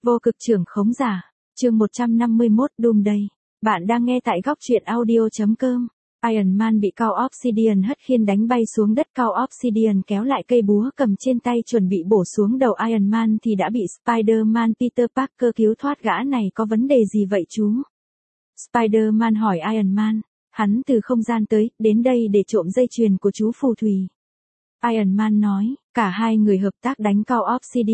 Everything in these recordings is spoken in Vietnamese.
Vô cực trưởng khống giả. Chương 151 Doomsday. Bạn đang nghe tại góc truyện audio.com. Iron Man bị Cao Obsidian hất khiên đánh bay xuống đất. Cao Obsidian kéo lại cây búa cầm trên tay chuẩn bị bổ xuống đầu Iron Man thì đã bị Spider-Man Peter Parker cứu thoát. Gã này có vấn đề gì vậy chú? Spider-Man hỏi Iron Man. Hắn từ không gian tới, đến đây để trộm dây chuyền của chú phù thủy. Iron Man nói, cả hai người hợp tác đánh Cao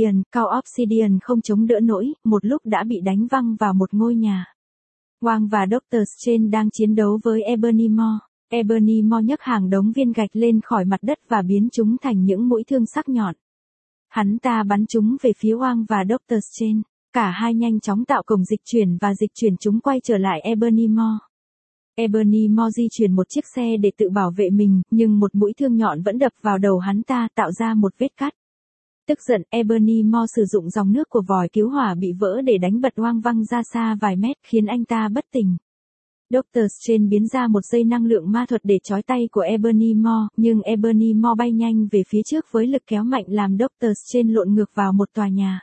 Obsidian không chống đỡ nổi, một lúc đã bị đánh văng vào một ngôi nhà. Wong và Doctor Strange đang chiến đấu với Ebony Maw. Ebony Maw nhấc hàng đống viên gạch lên khỏi mặt đất và biến chúng thành những mũi thương sắc nhọn. Hắn ta bắn chúng về phía Wong và Doctor Strange. Cả hai nhanh chóng tạo cổng dịch chuyển và dịch chuyển chúng quay trở lại Ebony Maw. Ebony Maw di chuyển một chiếc xe để tự bảo vệ mình, nhưng một mũi thương nhọn vẫn đập vào đầu hắn ta tạo ra một vết cắt. Tức giận, Ebony Maw sử dụng dòng nước của vòi cứu hỏa bị vỡ để đánh bật Wong văng ra xa vài mét, khiến anh ta bất tỉnh. Doctor Strange biến ra một dây năng lượng ma thuật để trói tay của Ebony Maw, nhưng Ebony Maw bay nhanh về phía trước với lực kéo mạnh làm Doctor Strange lộn ngược vào một tòa nhà.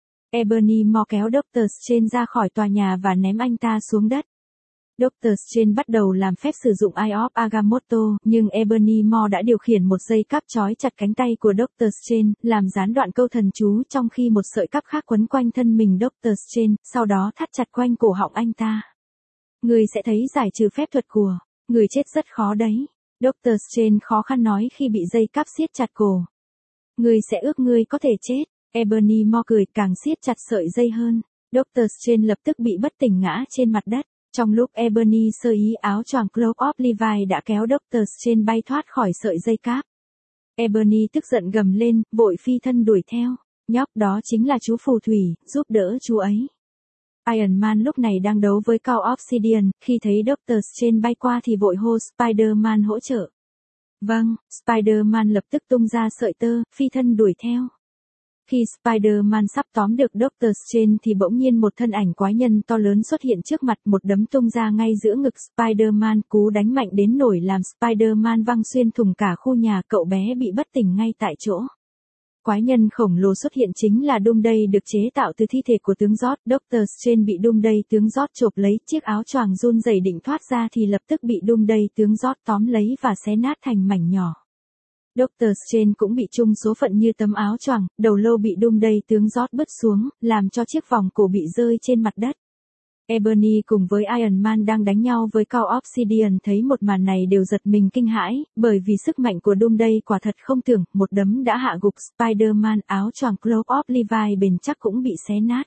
Ebony Maw kéo Doctor Strange ra khỏi tòa nhà và ném anh ta xuống đất. Doctor Strange bắt đầu làm phép sử dụng Eye of Agamotto, nhưng Ebony Maw đã điều khiển một dây cáp trói chặt cánh tay của Doctor Strange, làm gián đoạn câu thần chú trong khi một sợi cáp khác quấn quanh thân mình Doctor Strange, sau đó thắt chặt quanh cổ họng anh ta. Người sẽ thấy giải trừ phép thuật của người chết rất khó đấy. Doctor Strange khó khăn nói khi bị dây cáp siết chặt cổ. Người sẽ ước người có thể chết. Ebony Maw cười càng siết chặt sợi dây hơn. Doctor Strange lập tức bị bất tỉnh ngã trên mặt đất. Trong lúc Ebony sơ ý áo choàng Cloak of Levi đã kéo Doctor Strange bay thoát khỏi sợi dây cáp. Ebony tức giận gầm lên, vội phi thân đuổi theo. Nhóc đó chính là chú phù thủy, giúp đỡ chú ấy. Iron Man lúc này đang đấu với Cao Obsidian, khi thấy Doctor Strange bay qua thì vội hô Spider-Man hỗ trợ. Vâng, Spider-Man lập tức tung ra sợi tơ, phi thân đuổi theo. Khi Spider-Man sắp tóm được Doctor Strange thì bỗng nhiên một thân ảnh quái nhân to lớn xuất hiện trước mặt, một đấm tung ra ngay giữa ngực Spider-Man, cú đánh mạnh đến nổi làm Spider-Man văng xuyên thủng cả khu nhà, cậu bé bị bất tỉnh ngay tại chỗ. Quái nhân khổng lồ xuất hiện chính là Doomsday được chế tạo từ thi thể của tướng Zod. Doctor Strange bị Doomsday tướng Zod chộp lấy, chiếc áo choàng run rẩy định thoát ra thì lập tức bị Doomsday tướng Zod tóm lấy và xé nát thành mảnh nhỏ. Doctor Strange cũng bị chung số phận như tấm áo choàng, đầu lâu bị Doomsday tướng Zod bứt xuống, làm cho chiếc vòng cổ bị rơi trên mặt đất. Ebony cùng với Iron Man đang đánh nhau với Cao Obsidian thấy một màn này đều giật mình kinh hãi, bởi vì sức mạnh của Doomsday quả thật không tưởng, một đấm đã hạ gục Spider-Man, áo choàng Cloak of Levi bền chắc cũng bị xé nát.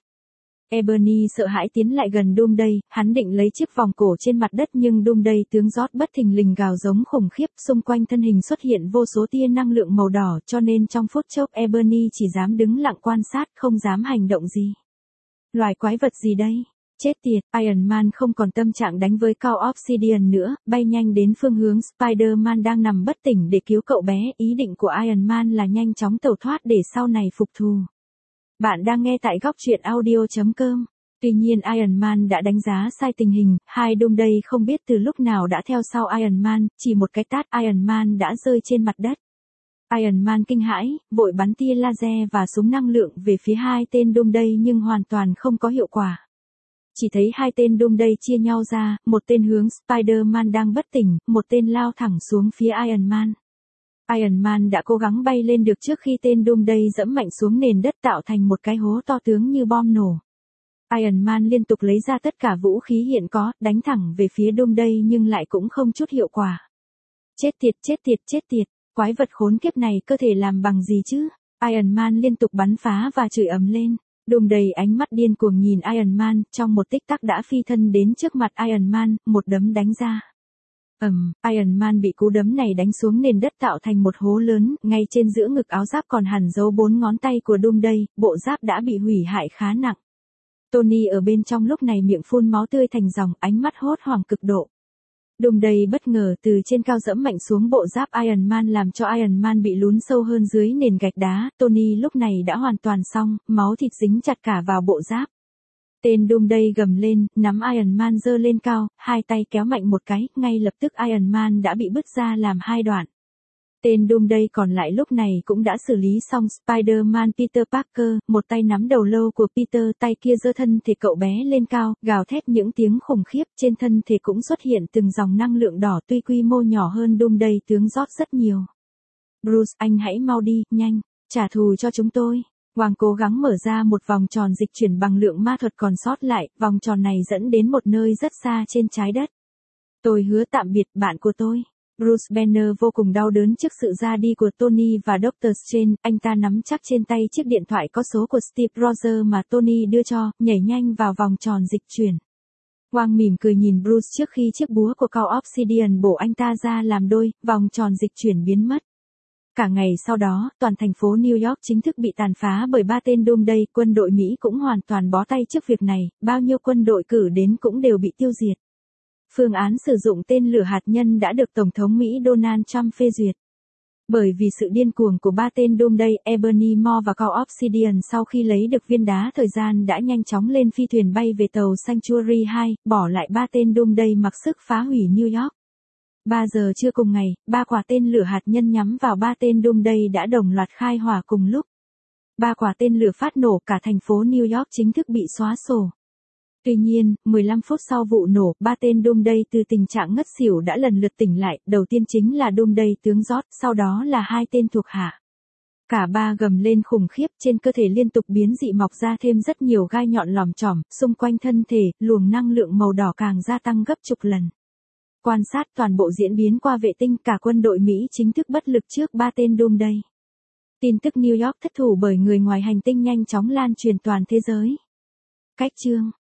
Ebony sợ hãi tiến lại gần Doomsday, hắn định lấy chiếc vòng cổ trên mặt đất nhưng Doomsday tướng Zod bất thình lình gào giống khủng khiếp, xung quanh thân hình xuất hiện vô số tia năng lượng màu đỏ, cho nên trong phút chốc Ebony chỉ dám đứng lặng quan sát, không dám hành động gì. Loài quái vật gì đây? Chết tiệt, Iron Man không còn tâm trạng đánh với Cao Obsidian nữa, bay nhanh đến phương hướng Spider-Man đang nằm bất tỉnh để cứu cậu bé, ý định của Iron Man là nhanh chóng tẩu thoát để sau này phục thù. Bạn đang nghe tại góc truyện audio.com. Tuy nhiên Iron Man đã đánh giá sai tình hình, hai Doomsday không biết từ lúc nào đã theo sau Iron Man, chỉ một cái tát Iron Man đã rơi trên mặt đất. Iron Man kinh hãi, vội bắn tia laser và súng năng lượng về phía hai tên Doomsday nhưng hoàn toàn không có hiệu quả. Chỉ thấy hai tên Doomsday chia nhau ra, một tên hướng Spider-Man đang bất tỉnh, một tên lao thẳng xuống phía Iron Man. Iron Man đã cố gắng bay lên được trước khi tên Doomsday dẫm mạnh xuống nền đất tạo thành một cái hố to tướng như bom nổ. Iron Man liên tục lấy ra tất cả vũ khí hiện có, đánh thẳng về phía Doomsday nhưng lại cũng không chút hiệu quả. Chết tiệt, quái vật khốn kiếp này cơ thể làm bằng gì chứ? Iron Man liên tục bắn phá và chửi ầm lên. Doomsday ánh mắt điên cuồng nhìn Iron Man, trong một tích tắc đã phi thân đến trước mặt Iron Man, một đấm đánh ra. Iron Man bị cú đấm này đánh xuống nền đất tạo thành một hố lớn, ngay trên giữa ngực áo giáp còn hằn dấu 4 ngón tay của Doomsday, bộ giáp đã bị hủy hại khá nặng. Tony ở bên trong lúc này miệng phun máu tươi thành dòng, ánh mắt hốt hoảng cực độ. Doomsday bất ngờ từ trên cao dẫm mạnh xuống bộ giáp Iron Man làm cho Iron Man bị lún sâu hơn dưới nền gạch đá, Tony lúc này đã hoàn toàn xong, máu thịt dính chặt cả vào bộ giáp. Tên Doomsday gầm lên, nắm Iron Man giơ lên cao, hai tay kéo mạnh một cái, ngay lập tức Iron Man đã bị bứt ra làm hai đoạn. Tên Doomsday còn lại lúc này cũng đã xử lý xong Spider-Man Peter Parker, một tay nắm đầu lâu của Peter, tay kia giơ thân thể cậu bé lên cao, gào thét những tiếng khủng khiếp, trên thân thể cũng xuất hiện từng dòng năng lượng đỏ tuy quy mô nhỏ hơn Doomsday tướng rót rất nhiều. Bruce, anh hãy mau đi, nhanh, trả thù cho chúng tôi. Wang cố gắng mở ra một vòng tròn dịch chuyển bằng lượng ma thuật còn sót lại, vòng tròn này dẫn đến một nơi rất xa trên trái đất. Tôi hứa tạm biệt bạn của tôi. Bruce Banner vô cùng đau đớn trước sự ra đi của Tony và Dr. Strange, anh ta nắm chắc trên tay chiếc điện thoại có số của Steve Rogers mà Tony đưa cho, nhảy nhanh vào vòng tròn dịch chuyển. Wang mỉm cười nhìn Bruce trước khi chiếc búa của Cao Obsidian bổ anh ta ra làm đôi, vòng tròn dịch chuyển biến mất. Cả ngày sau đó, toàn thành phố New York chính thức bị tàn phá bởi 3 tên Doomsday, quân đội Mỹ cũng hoàn toàn bó tay trước việc này, bao nhiêu quân đội cử đến cũng đều bị tiêu diệt. Phương án sử dụng tên lửa hạt nhân đã được Tổng thống Mỹ Donald Trump phê duyệt. Bởi vì sự điên cuồng của 3 tên Doomsday, Ebony Maw và Cao Obsidian sau khi lấy được viên đá thời gian đã nhanh chóng lên phi thuyền bay về tàu Sanctuary 2, bỏ lại 3 tên Doomsday mặc sức phá hủy New York. 3 giờ trưa cùng ngày, 3 quả tên lửa hạt nhân nhắm vào 3 tên Doomsday đã đồng loạt khai hỏa cùng lúc. 3 quả tên lửa phát nổ, cả thành phố New York chính thức bị xóa sổ. Tuy nhiên, 15 phút sau vụ nổ, 3 tên Doomsday từ tình trạng ngất xỉu đã lần lượt tỉnh lại, đầu tiên chính là Doomsday tướng George, sau đó là 2 tên thuộc hạ. Cả 3 gầm lên khủng khiếp, trên cơ thể liên tục biến dị mọc ra thêm rất nhiều gai nhọn lòm chỏm, xung quanh thân thể, luồng năng lượng màu đỏ càng gia tăng gấp chục lần. Quan sát toàn bộ diễn biến qua vệ tinh, cả quân đội Mỹ chính thức bất lực trước 3 tên Doomsday. Tin tức New York thất thủ bởi người ngoài hành tinh nhanh chóng lan truyền toàn thế giới. Cách chương